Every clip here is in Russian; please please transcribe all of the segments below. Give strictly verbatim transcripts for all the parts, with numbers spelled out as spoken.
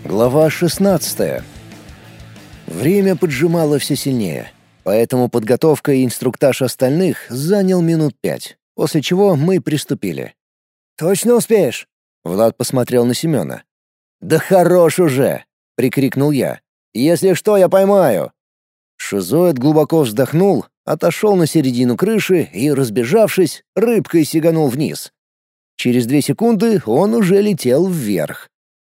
Глава шестнадцатая. Время поджимало все сильнее, поэтому подготовка и инструктаж остальных занял минут пять, после чего мы приступили. «Точно успеешь?» Влад посмотрел на Семена. «Да хорош уже!» — прикрикнул я. «Если что, я поймаю!» Шизоид глубоко вздохнул, отошел на середину крыши и, разбежавшись, рыбкой сиганул вниз. Через две секунды он уже летел вверх.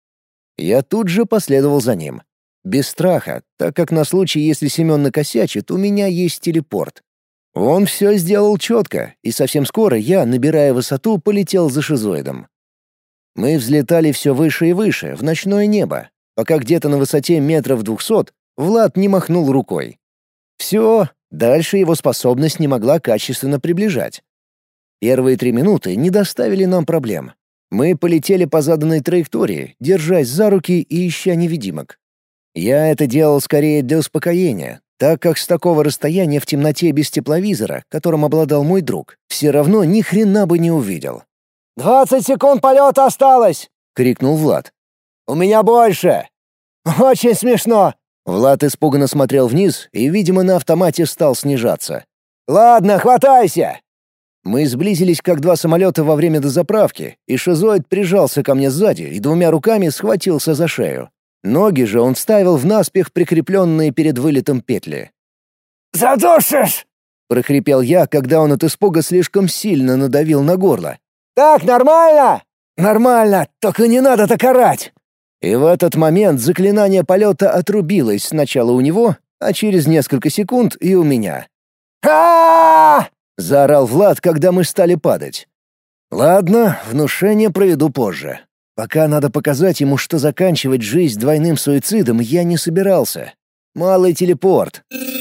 Я тут же последовал за ним. Без страха, так как на случай, если Семен накосячит, у меня есть телепорт. Он все сделал четко, и совсем скоро я, набирая высоту, полетел за шизоидом. Мы взлетали все выше и выше, в ночное небо, пока где-то на высоте метров двухсот Влад не махнул рукой. Все, дальше его способность не могла качественно приближать. Первые три минуты не доставили нам проблем. Мы полетели по заданной траектории, держась за руки и ища невидимок. Я это делал скорее для успокоения, так как с такого расстояния в темноте без тепловизора, которым обладал мой друг, все равно ни хрена бы не увидел. «Двадцать секунд полета осталось!» — крикнул Влад. «У меня больше!» «Очень смешно!» Влад испуганно смотрел вниз и, видимо, на автомате стал снижаться. «Ладно, хватайся!» Мы сблизились как два самолета во время дозаправки, и шизоид прижался ко мне сзади и двумя руками схватился за шею. Ноги же он вставил в наспех прикрепленные перед вылетом петли. «Задушишь!» — прохрипел я, когда он от испуга слишком сильно надавил на горло. «Так нормально?» «Нормально, только не надо так орать!» И в этот момент заклинание полета отрубилось сначала у него, а через несколько секунд и у меня. «А-а-а!» — заорал Влад, когда мы стали падать. «Ладно, внушение проведу позже. Пока надо показать ему, что заканчивать жизнь двойным суицидом я не собирался. Малый телепорт».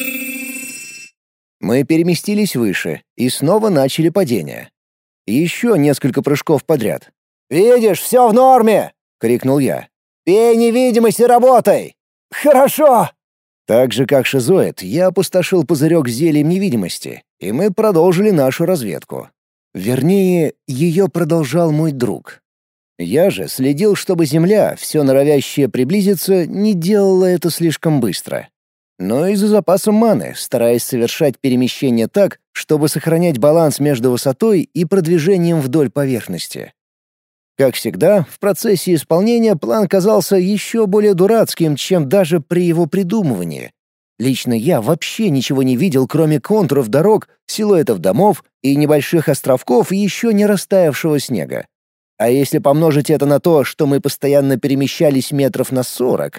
Мы переместились выше и снова начали падение. Еще несколько прыжков подряд. «Видишь, все в норме!» — крикнул я. «Пей невидимость и работай!» «Хорошо!» Так же, как шизоид, я опустошил пузырек зельем невидимости, и мы продолжили нашу разведку. Вернее, ее продолжал мой друг. Я же следил, чтобы Земля, все норовящая приблизиться, не делала это слишком быстро. Но и за запасом маны, стараясь совершать перемещение так, чтобы сохранять баланс между высотой и продвижением вдоль поверхности. Как всегда, в процессе исполнения план казался еще более дурацким, чем даже при его придумывании. Лично я вообще ничего не видел, кроме контуров дорог, силуэтов домов и небольших островков еще не растаявшего снега. А если помножить это на то, что мы постоянно перемещались метров на сорок...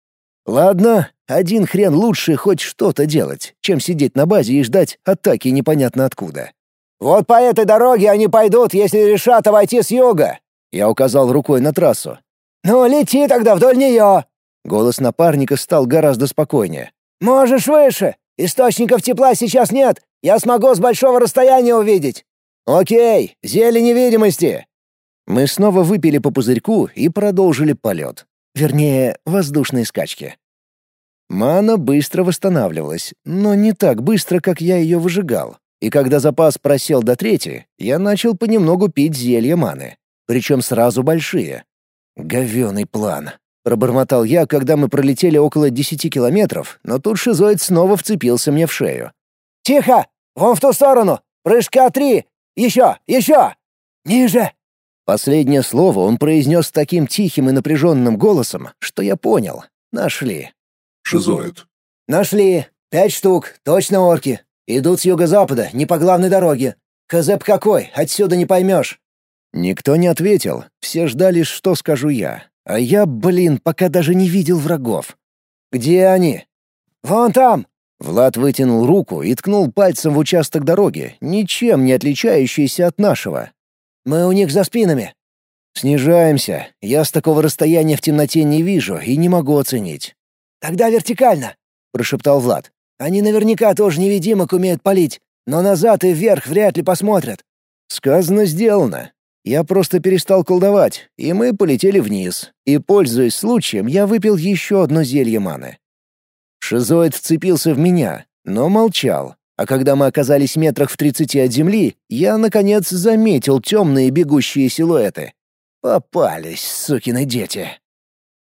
Ладно, один хрен лучше хоть что-то делать, чем сидеть на базе и ждать атаки непонятно откуда. «Вот по этой дороге они пойдут, если решат обойти с юга!» Я указал рукой на трассу. «Ну, лети тогда вдоль нее!» Голос напарника стал гораздо спокойнее. «Можешь выше! Источников тепла сейчас нет! Я смогу с большого расстояния увидеть!» «Окей, зелье невидимости!» Мы снова выпили по пузырьку и продолжили полет. Вернее, воздушные скачки. Мана быстро восстанавливалась, но не так быстро, как я ее выжигал. И когда запас просел до трети, я начал понемногу пить зелья маны. Причем сразу большие. «Говёный план», — пробормотал я, когда мы пролетели около десяти километров, но тут шизоид снова вцепился мне в шею. «Тихо! Вон в ту сторону! Прыжка три! Еще! Еще! Ниже!» Последнее слово он произнес таким тихим и напряженным голосом, что я понял. Нашли. «Шизоид». «Нашли. Пять штук. Точно орки. Идут с юго-запада, не по главной дороге. Хзэп какой, отсюда не поймешь». Никто не ответил, все ждали, что скажу я. А я, блин, пока даже не видел врагов. «Где они?» «Вон там!» Влад вытянул руку и ткнул пальцем в участок дороги, ничем не отличающийся от нашего. «Мы у них за спинами». «Снижаемся. Я с такого расстояния в темноте не вижу и не могу оценить». «Тогда вертикально», — прошептал Влад. «Они наверняка тоже невидимок умеют палить, но назад и вверх вряд ли посмотрят». Сказано, сделано. Я просто перестал колдовать, и мы полетели вниз. И, пользуясь случаем, я выпил еще одно зелье маны. Шизоид вцепился в меня, но молчал. А когда мы оказались метрах в тридцати от земли, я, наконец, заметил темные бегущие силуэты. Попались, сукины дети.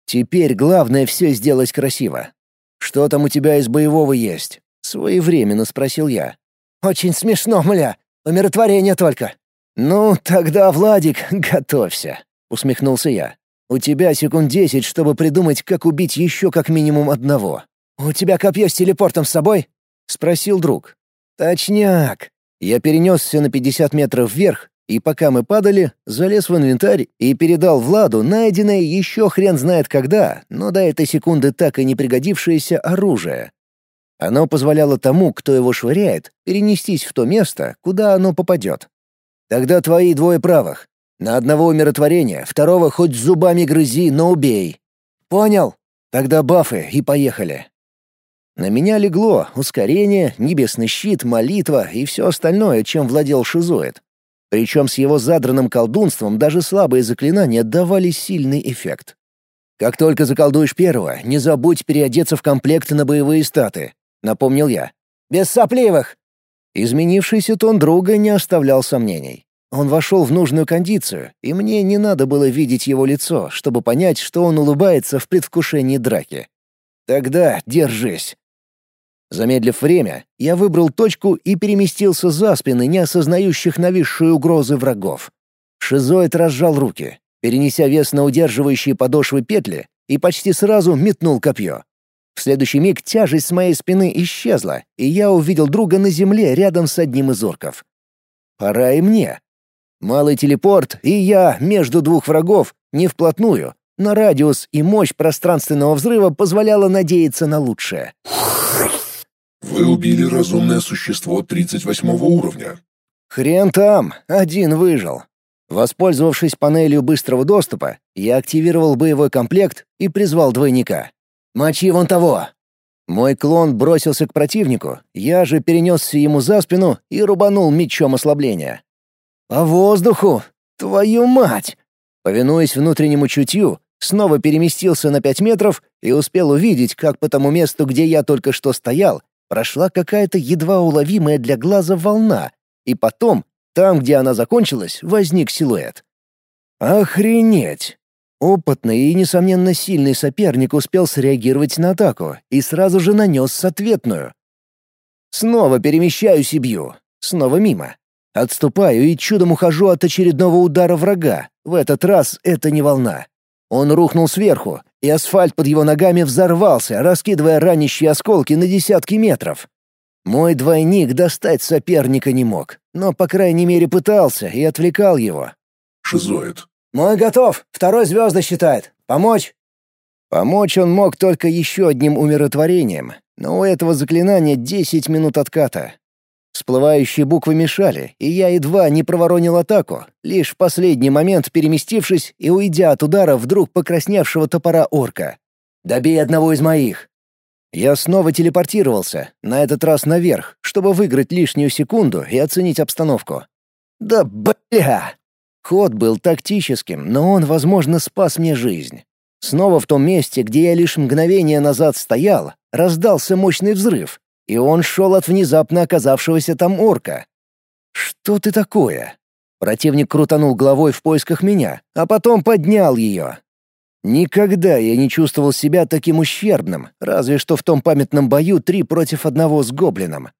Теперь главное все сделать красиво. «Что там у тебя из боевого есть?» — своевременно спросил я. «Очень смешно, мля. Умиротворение только». «Ну, тогда, Владик, готовься», — усмехнулся я. «У тебя секунд десять, чтобы придумать, как убить еще как минимум одного». «У тебя копье с телепортом с собой?» — спросил друг. «Точняк». Я перенесся на пятьдесят метров вверх, и пока мы падали, залез в инвентарь и передал Владу найденное еще хрен знает когда, но до этой секунды так и не пригодившееся оружие. Оно позволяло тому, кто его швыряет, перенестись в то место, куда оно попадет. Тогда твои двое правых. На одного умиротворения, второго хоть зубами грызи, но убей. Понял. Тогда бафы и поехали. На меня легло ускорение, небесный щит, молитва и все остальное, чем владел шизоид. Причем с его задранным колдунством даже слабые заклинания давали сильный эффект. «Как только заколдуешь первого, не забудь переодеться в комплект на боевые статы», — напомнил я. «Без сопливых!» Изменившийся тон друга не оставлял сомнений. Он вошел в нужную кондицию, и мне не надо было видеть его лицо, чтобы понять, что он улыбается в предвкушении драки. «Тогда держись». Замедлив время, я выбрал точку и переместился за спины не осознающих нависшую угрозы врагов. Шизоид разжал руки, перенеся вес на удерживающие подошвы петли, и почти сразу метнул копье. В следующий миг тяжесть с моей спины исчезла, и я увидел друга на земле рядом с одним из орков. Пора и мне. Малый телепорт, и я между двух врагов, не вплотную, но радиус и мощь пространственного взрыва позволяла надеяться на лучшее. Вы убили разумное существо тридцать восьмого уровня. Хрен там, один выжил. Воспользовавшись панелью быстрого доступа, я активировал боевой комплект и призвал двойника. «Мочи вон того!» Мой клон бросился к противнику, я же перенесся ему за спину и рубанул мечом ослабления. «По воздуху! Твою мать!» Повинуясь внутреннему чутью, снова переместился на пять метров и успел увидеть, как по тому месту, где я только что стоял, прошла какая-то едва уловимая для глаза волна, и потом, там, где она закончилась, возник силуэт. Охренеть! Опытный и, несомненно, сильный соперник успел среагировать на атаку и сразу же нанес ответную. Снова перемещаюсь и бью. Снова мимо. Отступаю и чудом ухожу от очередного удара врага. В этот раз это не волна. Он рухнул сверху, и асфальт под его ногами взорвался, раскидывая ранящие осколки на десятки метров. Мой двойник достать соперника не мог, но, по крайней мере, пытался и отвлекал его. Шизоид. «Мой готов. Второй звезды считает. Помочь?» Помочь он мог только еще одним умиротворением, но у этого заклинания десять минут отката. Всплывающие буквы мешали, и я едва не проворонил атаку, лишь в последний момент переместившись и уйдя от удара вдруг покрасневшего топора орка. «Добей одного из моих!» Я снова телепортировался, на этот раз наверх, чтобы выиграть лишнюю секунду и оценить обстановку. «Да бля!» Ход был тактическим, но он, возможно, спас мне жизнь. Снова в том месте, где я лишь мгновение назад стоял, раздался мощный взрыв, и он шел от внезапно оказавшегося там орка. «Что ты такое?» Противник крутанул головой в поисках меня, а потом поднял ее. Никогда я не чувствовал себя таким ущербным, разве что в том памятном бою три против одного с гоблином.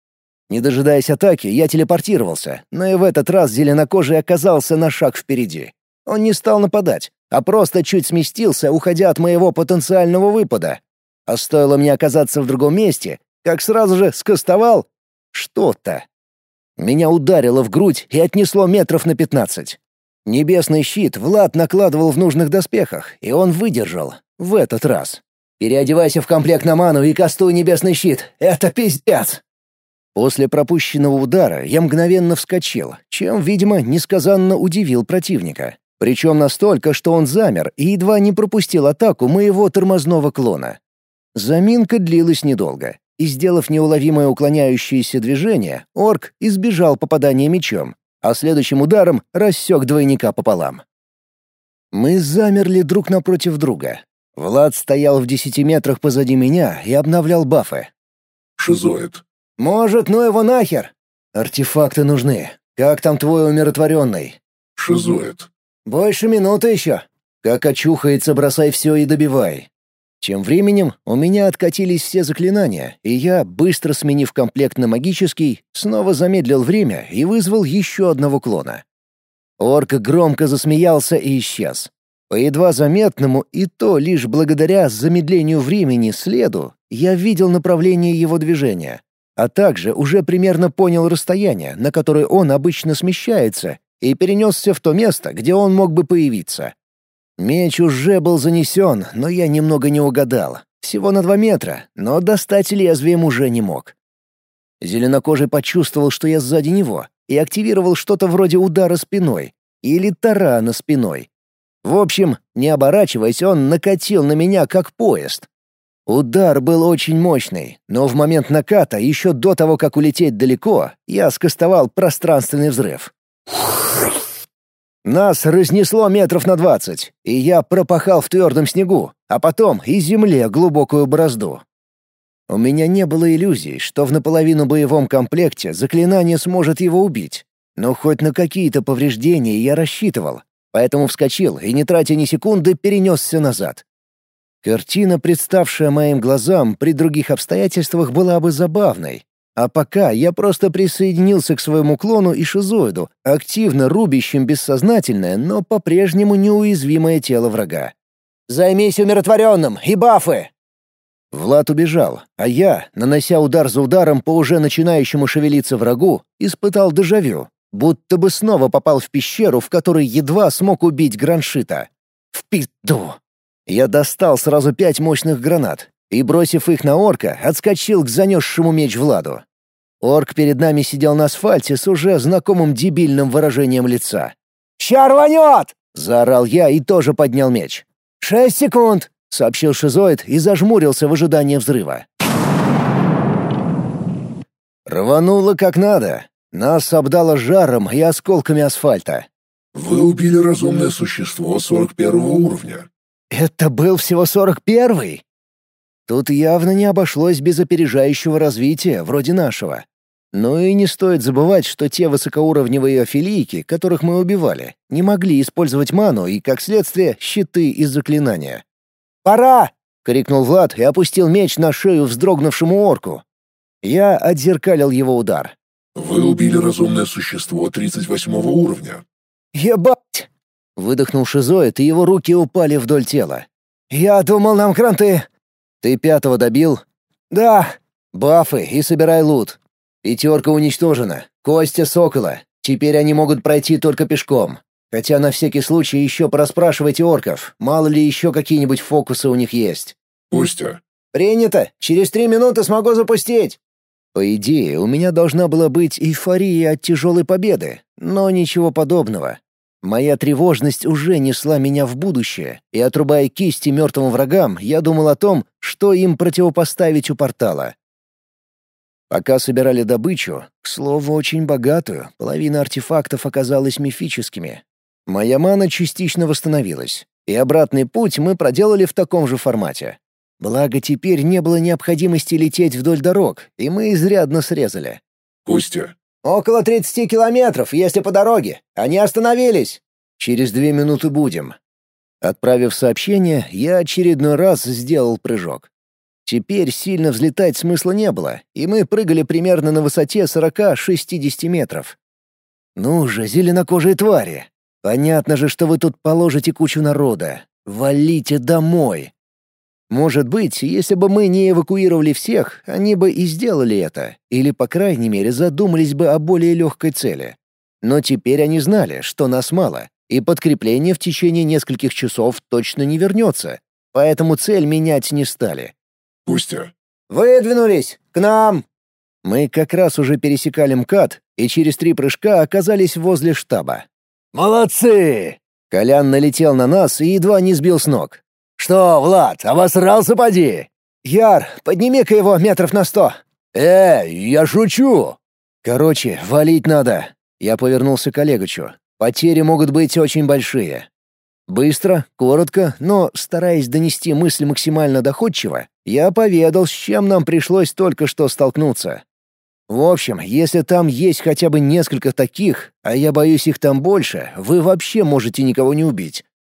Не дожидаясь атаки, я телепортировался, но и в этот раз зеленокожий оказался на шаг впереди. Он не стал нападать, а просто чуть сместился, уходя от моего потенциального выпада. А стоило мне оказаться в другом месте, как сразу же скостовал что-то. Меня ударило в грудь и отнесло метров на пятнадцать. Небесный щит Влад накладывал в нужных доспехах, и он выдержал. В этот раз. «Переодевайся в комплект на ману и кастуй небесный щит. Это пиздец!» После пропущенного удара я мгновенно вскочил, чем, видимо, несказанно удивил противника. Причем настолько, что он замер и едва не пропустил атаку моего тормозного клона. Заминка длилась недолго, и, сделав неуловимое уклоняющееся движение, орк избежал попадания мечом, а следующим ударом рассек двойника пополам. Мы замерли друг напротив друга. Влад стоял в десяти метрах позади меня и обновлял бафы. Шизоид. «Может, ну его нахер?» «Артефакты нужны. Как там твой умиротворенный?» Шизоид. «Больше минуты еще». Как очухается, бросай все и добивай. Тем временем у меня откатились все заклинания, и я, быстро сменив комплект на магический, снова замедлил время и вызвал еще одного клона. Орк громко засмеялся и исчез. По едва заметному, и то лишь благодаря замедлению времени следу, я видел направление его движения, а также уже примерно понял расстояние, на которое он обычно смещается, и перенесся в то место, где он мог бы появиться. Меч уже был занесен, но я немного не угадал. Всего на два метра, но достать лезвием уже не мог. Зеленокожий почувствовал, что я сзади него, и активировал что-то вроде удара спиной или тарана спиной. В общем, не оборачиваясь, он накатил на меня как поезд. Удар был очень мощный, но в момент наката, еще до того, как улететь далеко, я скостовал пространственный взрыв. Нас разнесло метров на двадцать, и я пропахал в твердом снегу, а потом и земле глубокую борозду. У меня не было иллюзий, что в наполовину боевом комплекте заклинание сможет его убить, но хоть на какие-то повреждения я рассчитывал, поэтому вскочил и, не тратя ни секунды, перенесся назад. Картина, представшая моим глазам при других обстоятельствах, была бы забавной. А пока я просто присоединился к своему клону и шизоиду, активно рубящим бессознательное, но по-прежнему неуязвимое тело врага. «Займись умиротворенным и бафы!» Влад убежал, а я, нанося удар за ударом по уже начинающему шевелиться врагу, испытал дежавю, будто бы снова попал в пещеру, в которой едва смог убить Граншита. В пизду! Я достал сразу пять мощных гранат и, бросив их на орка, отскочил к занесшему меч Владу. Орк перед нами сидел на асфальте с уже знакомым дебильным выражением лица. «Ща рванет!» — заорал я и тоже поднял меч. «Шесть секунд!» — сообщил шизоид и зажмурился в ожидании взрыва. Рвануло как надо. Нас обдало жаром и осколками асфальта. Вы убили разумное существо сорок первого уровня. Это был всего сорок первый? Тут явно не обошлось без опережающего развития, вроде нашего. Ну и не стоит забывать, что те высокоуровневые афилийки, которых мы убивали, не могли использовать ману и, как следствие, щиты из заклинания. «Пора!» — крикнул Влад и опустил меч на шею вздрогнувшему орку. Я отзеркалил его удар. Вы убили разумное существо тридцать восьмого уровня. «Ебать!» — выдохнул шизоид, и его руки упали вдоль тела. «Я думал, нам кранты...» «Ты пятого добил?» «Да». «Бафы и собирай лут. Пятерка уничтожена. Костя Сокола. Теперь они могут пройти только пешком. Хотя на всякий случай еще пораспрашивайте орков. Мало ли еще какие-нибудь фокусы у них есть». «Костя». «Принято. Через три минуты смогу запустить». По идее, у меня должна была быть эйфория от тяжелой победы, но ничего подобного. Моя тревожность уже несла меня в будущее, и, отрубая кисти мертвым врагам, я думал о том, что им противопоставить у портала. Пока собирали добычу, к слову, очень богатую, половина артефактов оказалась мифическими. Моя мана частично восстановилась, и обратный путь мы проделали в таком же формате. Благо, теперь не было необходимости лететь вдоль дорог, и мы изрядно срезали. «Костя». «Около тридцати километров, если по дороге. Они остановились». «Через две минуты будем». Отправив сообщение, я очередной раз сделал прыжок. Теперь сильно взлетать смысла не было, и мы прыгали примерно на высоте сорока-шестидесяти метров. «Ну же, зеленокожие твари! Понятно же, что вы тут положите кучу народа. Валите домой!» Может быть, если бы мы не эвакуировали всех, они бы и сделали это, или, по крайней мере, задумались бы о более легкой цели. Но теперь они знали, что нас мало, и подкрепление в течение нескольких часов точно не вернется, поэтому цель менять не стали. «Костя». «Выдвинулись! К нам!» Мы как раз уже пересекали МКАД, и через три прыжка оказались возле штаба. «Молодцы!» Колян налетел на нас и едва не сбил с ног. «Что, Влад, обосрался поди?» «Яр, подними-ка его метров на сто». «Э, я шучу!» «Короче, валить надо». Я повернулся к Олегычу. «Потери могут быть очень большие». Быстро, коротко, но, стараясь донести мысль максимально доходчиво, я поведал, с чем нам пришлось только что столкнуться. В общем, если там есть хотя бы несколько таких, а я боюсь их там больше, вы вообще можете никого не убить.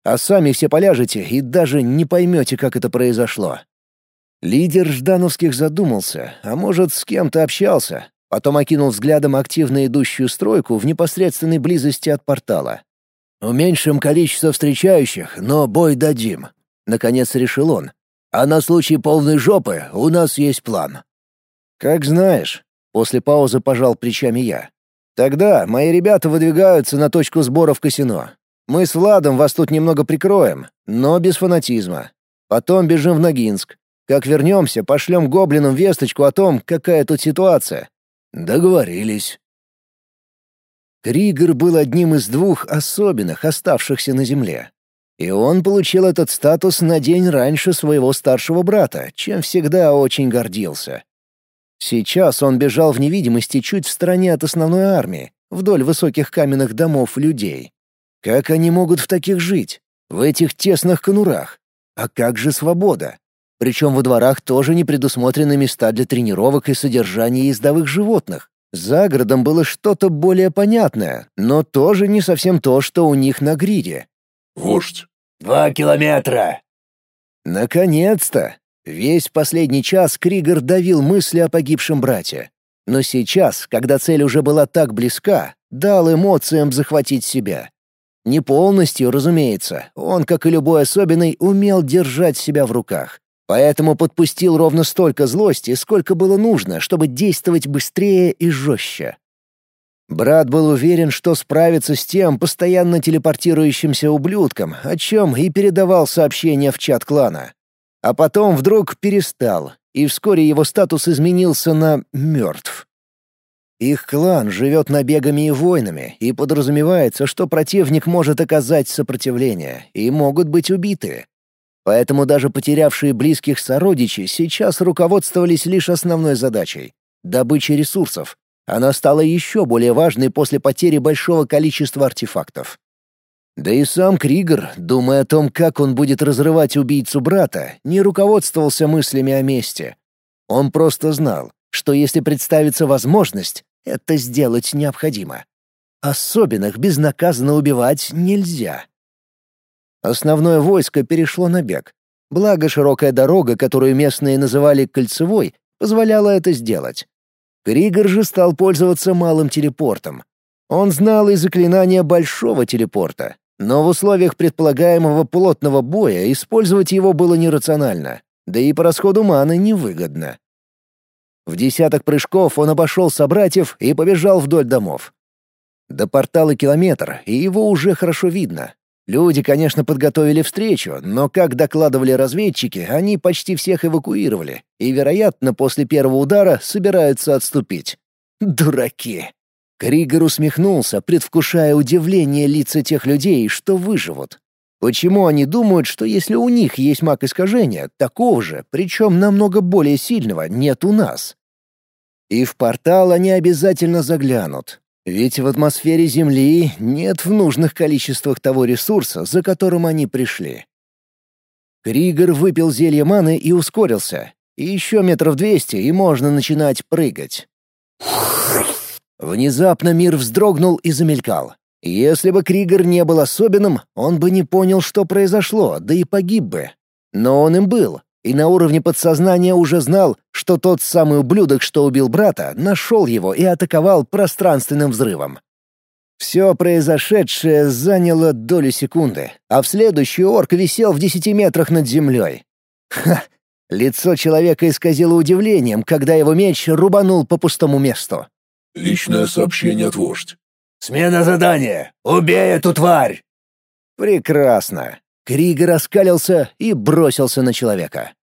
а сами все поляжете и даже не поймете, как это произошло». Лидер Ждановских задумался, а может, с кем-то общался. Потом окинул взглядом активно идущую стройку в непосредственной близости от портала. «Уменьшим количество встречающих, но бой дадим», — наконец решил он. «А на случай полной жопы у нас есть план». «Как знаешь», — после паузы пожал плечами я. «Тогда мои ребята выдвигаются на точку сбора в казино. Мы с Владом вас тут немного прикроем, но без фанатизма. Потом бежим в Ногинск. Как вернемся, пошлем гоблинам весточку о том, какая тут ситуация». «Договорились». Кригер был одним из двух особенных, оставшихся на Земле. И он получил этот статус на день раньше своего старшего брата, чем всегда очень гордился. Сейчас он бежал в невидимости чуть в стороне от основной армии, вдоль высоких каменных домов людей. Как они могут в таких жить? В этих тесных конурах? А как же свобода? Причем во дворах тоже не предусмотрены места для тренировок и содержания ездовых животных. За городом было что-то более понятное, но тоже не совсем то, что у них на гриде. «Вождь». «Два километра». Наконец-то! Весь последний час Кригер давил мысли о погибшем брате. Но сейчас, когда цель уже была так близка, дал эмоциям захватить себя. Не полностью, разумеется, он, как и любой особенный, умел держать себя в руках. Поэтому подпустил ровно столько злости, сколько было нужно, чтобы действовать быстрее и жестче. Брат был уверен, что справится с тем постоянно телепортирующимся ублюдком, о чем и передавал сообщения в чат клана. А потом вдруг перестал, и вскоре его статус изменился на «мертв». Их клан живет набегами и войнами, и подразумевается, что противник может оказать сопротивление, и могут быть убиты. Поэтому даже потерявшие близких сородичей сейчас руководствовались лишь основной задачей — добычей ресурсов. Она стала еще более важной после потери большого количества артефактов. Да и сам Кригер, думая о том, как он будет разрывать убийцу брата, не руководствовался мыслями о мести. Он просто знал, что если представится возможность, это сделать необходимо. Особенных безнаказанно убивать нельзя. Основное войско перешло на бег. Благо широкая дорога, которую местные называли «кольцевой», позволяла это сделать. Кригер же стал пользоваться малым телепортом. Он знал и заклинание большого телепорта, но в условиях предполагаемого плотного боя использовать его было нерационально, да и по расходу маны невыгодно. В десяток прыжков он обошел собратьев и побежал вдоль домов. До портала километр, и его уже хорошо видно. Люди, конечно, подготовили встречу, но, как докладывали разведчики, они почти всех эвакуировали и, вероятно, после первого удара собираются отступить. Дураки! Кригер усмехнулся, предвкушая удивление лица тех людей, что выживут. Почему они думают, что если у них есть маг искажения, такого же, причем намного более сильного, нет у нас? И в портал они обязательно заглянут. Ведь в атмосфере Земли нет в нужных количествах того ресурса, за которым они пришли. Кригер выпил зелье маны и ускорился. И еще метров двести, и можно начинать прыгать. Внезапно мир вздрогнул и замелькал. Если бы Кригер не был особенным, он бы не понял, что произошло, да и погиб бы. Но он им был, и на уровне подсознания уже знал, что тот самый ублюдок, что убил брата, нашел его и атаковал пространственным взрывом. Все произошедшее заняло долю секунды, а в следующий орк висел в десяти метрах над землей. Ха! Лицо человека исказило удивлением, когда его меч рубанул по пустому месту. Личное сообщение от вождь. «Смена задания! Убей эту тварь!» Прекрасно. Кригер оскалился и бросился на человека.